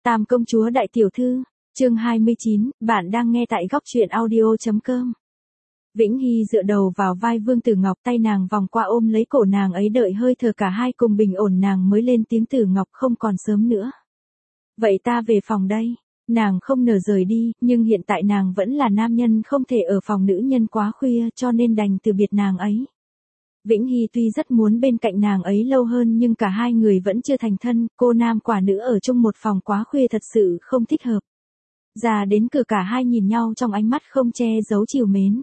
Tam công chúa đại tiểu thư, chương 29, bạn đang nghe tại góc truyện audio.com. Vĩnh Hy dựa đầu vào vai Vương Tử Ngọc, tay nàng vòng qua ôm lấy cổ nàng ấy, đợi hơi thở cả hai cùng bình ổn nàng mới lên tiếng. Tử Ngọc, không còn sớm nữa. Vậy ta về phòng đây. Nàng không nỡ rời đi, nhưng hiện tại nàng vẫn là nam nhân không thể ở phòng nữ nhân quá khuya, cho nên đành từ biệt nàng ấy. Vĩnh Hy tuy rất muốn bên cạnh nàng ấy lâu hơn nhưng cả hai người vẫn chưa thành thân, cô nam quả nữ ở chung một phòng quá khuya thật sự không thích hợp. Ra đến cửa cả hai nhìn nhau trong ánh mắt không che giấu trìu mến.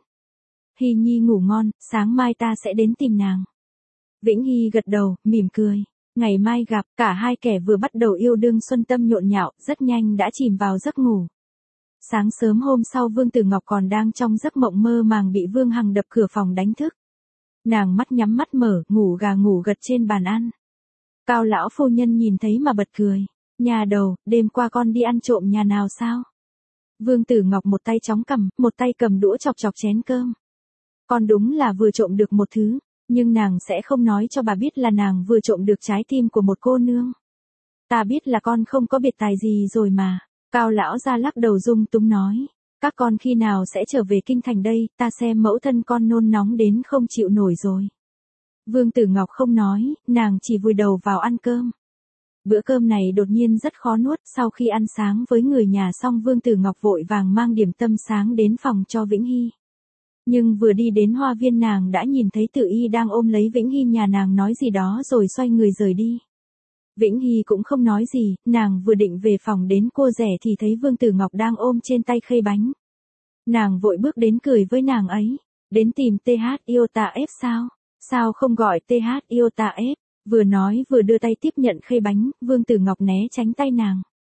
Hy Nhi ngủ ngon, sáng mai ta sẽ đến tìm nàng. Vĩnh Hy gật đầu, mỉm cười. Ngày mai gặp. Cả hai kẻ vừa bắt đầu yêu đương xuân tâm nhộn nhạo, rất nhanh đã chìm vào giấc ngủ. Sáng sớm hôm sau Vương Tử Ngọc còn đang trong giấc mộng mơ màng bị Vương Hằng đập cửa phòng đánh thức. Nàng mắt nhắm mắt mở, ngủ gà ngủ gật trên bàn ăn. Cao lão phu nhân nhìn thấy mà bật cười. Nhà đầu, đêm qua con đi ăn trộm nhà nào sao? Vương Tử Ngọc một tay chống cằm, một tay cầm đũa chọc chọc chén cơm. Con đúng là vừa trộm được một thứ, nhưng nàng sẽ không nói cho bà biết là nàng vừa trộm được trái tim của một cô nương. Ta biết là con không có biệt tài gì rồi mà. Cao lão ra lắc đầu dung túng nói. Các con khi nào sẽ trở về kinh thành đây, ta xem mẫu thân con nôn nóng đến không chịu nổi rồi. Vương Tử Ngọc không nói, nàng chỉ vùi đầu vào ăn cơm. Bữa cơm này đột nhiên rất khó nuốt, sau khi ăn sáng với người nhà xong Vương Tử Ngọc vội vàng mang điểm tâm sáng đến phòng cho Vĩnh Hy. Nhưng vừa đi đến hoa viên nàng đã nhìn thấy Tử Y đang ôm lấy Vĩnh Hy, nhà nàng nói gì đó rồi xoay người rời đi. Vĩnh Hy cũng không nói gì, nàng vừa định về phòng đến cô rẻ thì thấy Vương Tử Ngọc đang ôm trên tay khay bánh. Nàng vội bước đến cười với nàng ấy. Đến tìm TH Iota F sao? Sao không gọi TH Iota F? Vừa nói vừa đưa tay tiếp nhận khay bánh, Vương Tử Ngọc né tránh tay nàng.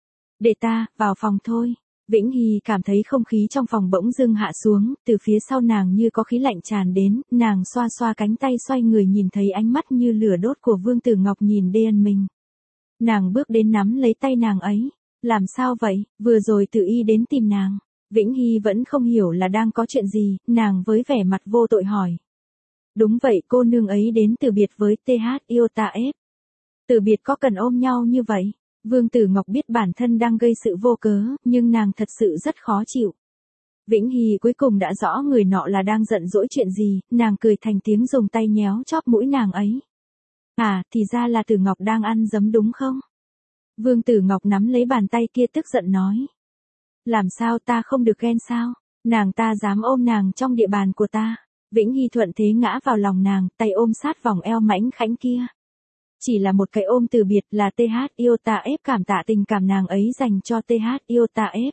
Để ta, vào phòng thôi. Vĩnh Hy cảm thấy không khí trong phòng bỗng dưng hạ xuống, từ phía sau nàng như có khí lạnh tràn đến, nàng xoa xoa cánh tay xoay người nhìn thấy ánh mắt như lửa đốt của Vương Tử Ngọc nhìn đen mình. Nàng bước đến nắm lấy tay nàng ấy. Làm sao vậy, vừa rồi Tử Y đến tìm nàng. Vĩnh Hy vẫn không hiểu là đang có chuyện gì, nàng với vẻ mặt vô tội hỏi. Đúng vậy, cô nương ấy đến từ biệt với TH Iota F. Từ biệt có cần ôm nhau như vậy? Vương Tử Ngọc biết bản thân đang gây sự vô cớ, nhưng nàng thật sự rất khó chịu. Vĩnh Hy cuối cùng đã rõ người nọ là đang giận dỗi chuyện gì, nàng cười thành tiếng dùng tay nhéo chóp mũi nàng ấy. À, thì ra là Tử Ngọc đang ăn giấm đúng không? Vương Tử Ngọc nắm lấy bàn tay kia tức giận nói. Làm sao, ta không được ghen sao? Nàng ta dám ôm nàng trong địa bàn của ta. Vĩnh Hy thuận thế ngã vào lòng nàng, tay ôm sát vòng eo mảnh khảnh kia. Chỉ là một cái ôm từ biệt là TH Iota F cảm tạ tình cảm nàng ấy dành cho TH Iota F.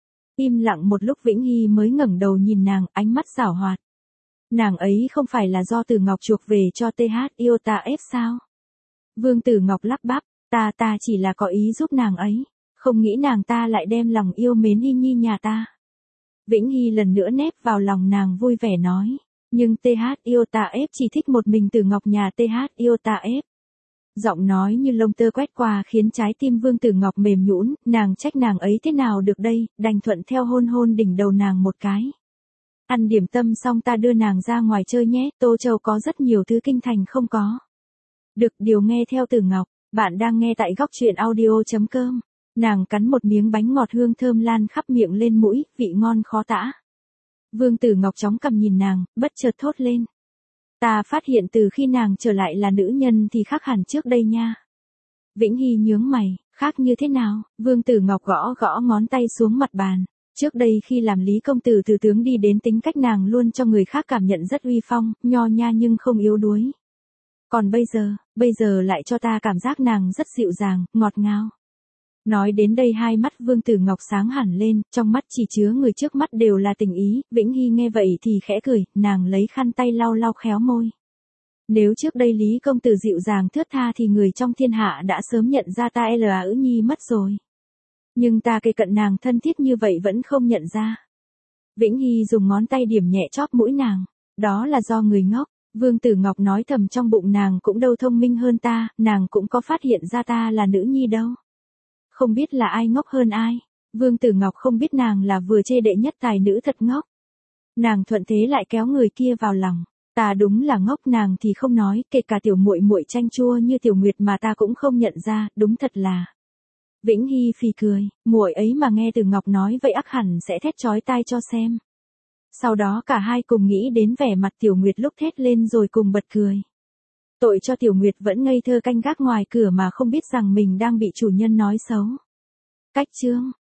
Im lặng một lúc Vĩnh Hy mới ngẩng đầu nhìn nàng, ánh mắt giảo hoạt. Nàng ấy không phải là do Tử Ngọc chuộc về cho TH Iota F sao? Vương Tử Ngọc lắp bắp, ta chỉ là có ý giúp nàng ấy. Không nghĩ nàng ta lại đem lòng yêu mến Hy Nhi nhà ta. Vĩnh Hy lần nữa nép vào lòng nàng vui vẻ nói. Nhưng TH Iota F chỉ thích một mình Tử Ngọc nhà TH Iota F. Giọng nói như lông tơ quét qua khiến trái tim Vương Tử Ngọc mềm nhũn, nàng trách nàng ấy thế nào được đây, đành thuận theo hôn hôn đỉnh đầu nàng một cái. Ăn điểm tâm xong ta đưa nàng ra ngoài chơi nhé, Tô Châu có rất nhiều thứ kinh thành không có. Được, điều nghe theo Tử Ngọc, bạn đang nghe tại góc truyện audio.com. Nàng cắn một miếng bánh ngọt hương thơm lan khắp miệng lên mũi, vị ngon khó tả. Vương Tử Ngọc chóng cằm nhìn nàng, bất chợt thốt lên. Ta phát hiện từ khi nàng trở lại là nữ nhân thì khác hẳn trước đây nha. Vĩnh Hy nhướng mày, khác như thế nào? Vương Tử Ngọc gõ gõ ngón tay xuống mặt bàn. Trước đây khi làm Lý công tử thừa tướng đi đến tính cách nàng luôn cho người khác cảm nhận rất uy phong, nho nha nhưng không yếu đuối. Còn bây giờ lại cho ta cảm giác nàng rất dịu dàng, ngọt ngào. Nói đến đây hai mắt Vương Tử Ngọc sáng hẳn lên, trong mắt chỉ chứa người trước mắt đều là tình ý, Vĩnh Hy nghe vậy thì khẽ cười, nàng lấy khăn tay lau lau khéo môi. Nếu trước đây Lý công tử dịu dàng thướt tha thì người trong thiên hạ đã sớm nhận ra ta là ữ nhi mất rồi. Nhưng ta kề cận nàng thân thiết như vậy vẫn không nhận ra. Vĩnh Hy dùng ngón tay điểm nhẹ chóp mũi nàng, đó là do người ngốc. Vương Tử Ngọc nói thầm trong bụng nàng cũng đâu thông minh hơn ta, nàng cũng có phát hiện ra ta là nữ nhi đâu. Không biết là ai ngốc hơn ai. Vương Tử Ngọc không biết nàng là vừa chê đệ nhất tài nữ thật ngốc. Nàng thuận thế lại kéo người kia vào lòng. Ta đúng là ngốc, nàng thì không nói, kể cả tiểu muội muội chanh chua như Tiểu Nguyệt mà ta cũng không nhận ra, đúng thật là. Vĩnh Hy phì cười, muội ấy mà nghe Từ Ngọc nói vậy ắt hẳn sẽ thét chói tai cho xem. Sau đó cả hai cùng nghĩ đến vẻ mặt Tiểu Nguyệt lúc thét lên rồi cùng bật cười. Tội cho Tiểu Nguyệt vẫn ngây thơ canh gác ngoài cửa mà không biết rằng mình đang bị chủ nhân nói xấu. Cách chương